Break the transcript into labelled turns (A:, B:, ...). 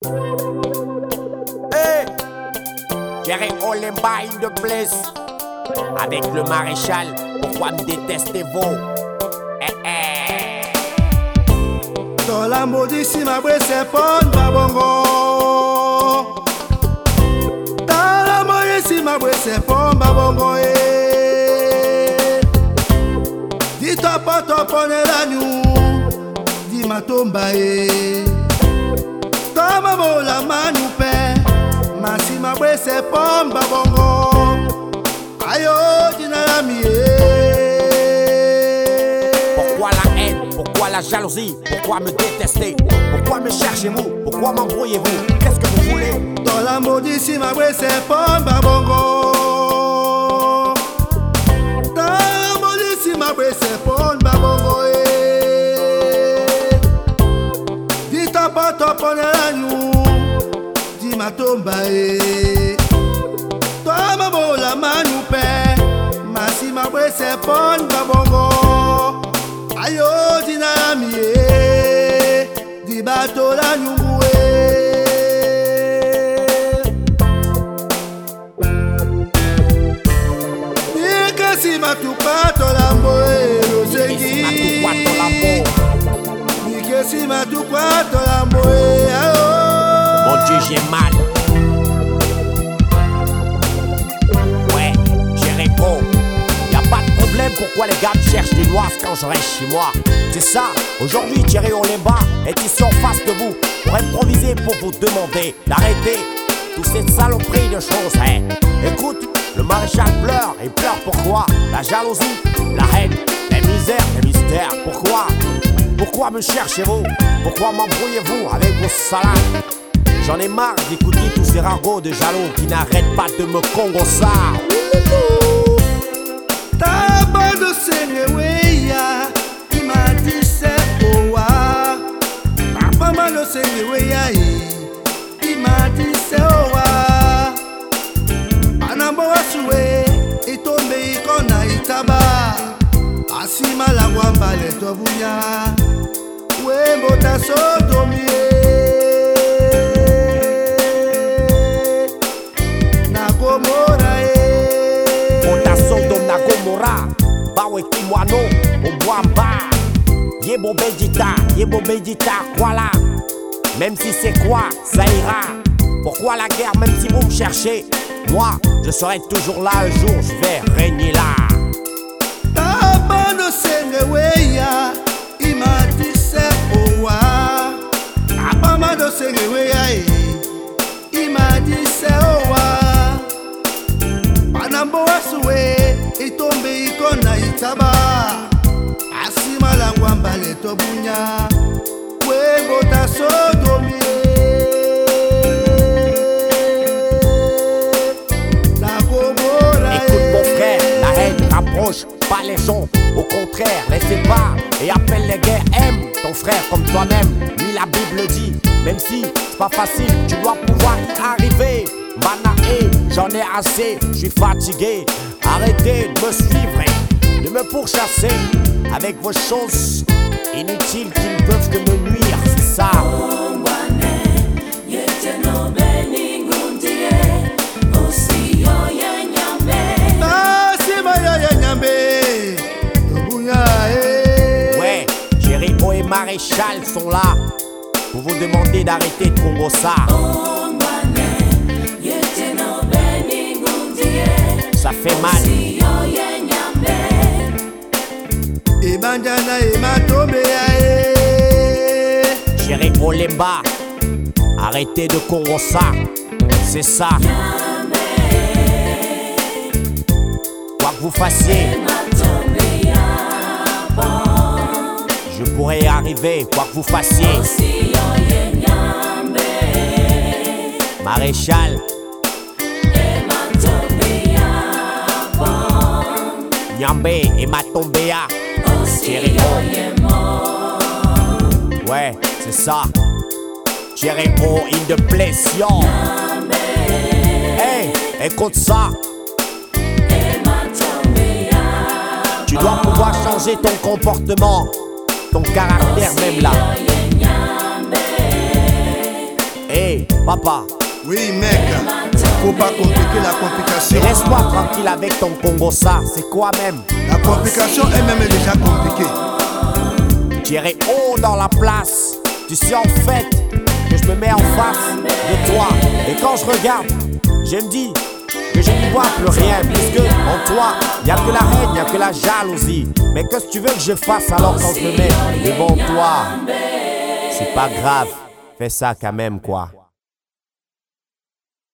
A: Hey, Jerry Olemba in the place. Avec le maréchal, pourquoi me détestez-vous?
B: Dans la maudisse, ma bresse c'est pas babongo. Dans la maudisse, ma bresse c'est pas babongo. Dis-toi pas toi pone la nous. Dis-ma tomba Comme la manu père. Ma si ma bresse c'est pas babongo. Ayo, dina la
A: Pourquoi la haine? Pourquoi la jalousie? Pourquoi me détester? Pourquoi me cherchez-vous? Pourquoi m'embrouillez-vous? Qu'est-ce que vous voulez?
B: Dans la maudisse, ma bresse c'est pas babongo. Dans la maudisse, ma bresse c'est pas babongo. Dis-toi pas toi pone la nous. Dis-ma tomba Toi maman la manu père. Ma si ma bresse c'est pas babongo. Ayo dina la di bato la nyungwe. Nikasi matupa tolambo lo sengi. Nikasi matupa tolambo
A: Mon Dieu, j'ai mal. Ouais, j'ai répondu. Pas de problème, pourquoi les gars me cherchent des noises quand je reste chez moi? C'est ça, aujourd'hui Thierry Olemba est ici en face de vous pour improviser, pour vous demander d'arrêter toutes ces saloperies de choses. Hein. Écoute, le maréchal pleure, et pleure pourquoi? La jalousie, la haine, les misères, les mystères. Pourquoi me cherchez-vous? Pourquoi m'embrouillez-vous avec vos salades? J'en ai marre d'écouter tous ces ragots de jaloux qui n'arrêtent pas de me congosser.
B: Taba do sengeweya, imatise owa. Taba do sengeweya, imatise owa. Anambo wasuwe, itombe ikona itaba. Asima la wamba le tobunya, wembo ta sodomie. Nakomora
A: Bawe Kimwano, Obwamba, Yebo Bedita, voilà. Même si c'est quoi, ça ira. Pourquoi la guerre, même si vous me cherchez? Moi, je serai toujours là un jour, je vais régner là.
B: Tabano sengeweya, imatise owa. Abamado sengeweya, imatise owa. Panambo wasuwe. Itombe ikona itaba. Asima la wamba le tobunya. Webo ta sodomie.
A: Écoute mon frère, la haine rapproche pas les gens. Au contraire, les sépare et appelle les guerres. Aime ton frère comme toi-même. Lui la Bible dit. Même si c'est pas facile, tu dois pouvoir y arriver. Manaé, j'en ai assez, je suis fatigué. Arrêtez de me suivre et de me pourchasser avec vos choses inutiles qui ne peuvent que me nuire, c'est ça. Ouais, Jerry O et Maréchal sont là pour vous demander d'arrêter de Congo ça. Ça fait mal. Jerry Olemba, arrêtez de Congo ça. C'est ça. Quoi que vous fassiez, je pourrais y arriver. Quoi que vous fassiez, Maréchal. Nyambe et Matombea, Thierry O. Ouais, c'est ça. Thierry O in the place, yo. Hey, écoute ça. Tu dois pouvoir changer ton comportement, ton caractère même là. Hey, Papa,
B: Oui mec, faut pas compliquer la complication.
A: laisse-moi tranquille avec ton Congo ça. C'est quoi même?
B: La complication elle-même est déjà compliquée.
A: Tirer haut dans la place. Tu sais en fait que je me mets en face de toi. Et quand je regarde, je me dis que je ne vois plus rien. Puisque en toi, y a que la haine, y a que la jalousie. Mais qu'est-ce que tu veux que je fasse alors quand je me mets devant toi? C'est pas grave, fais ça quand même quoi.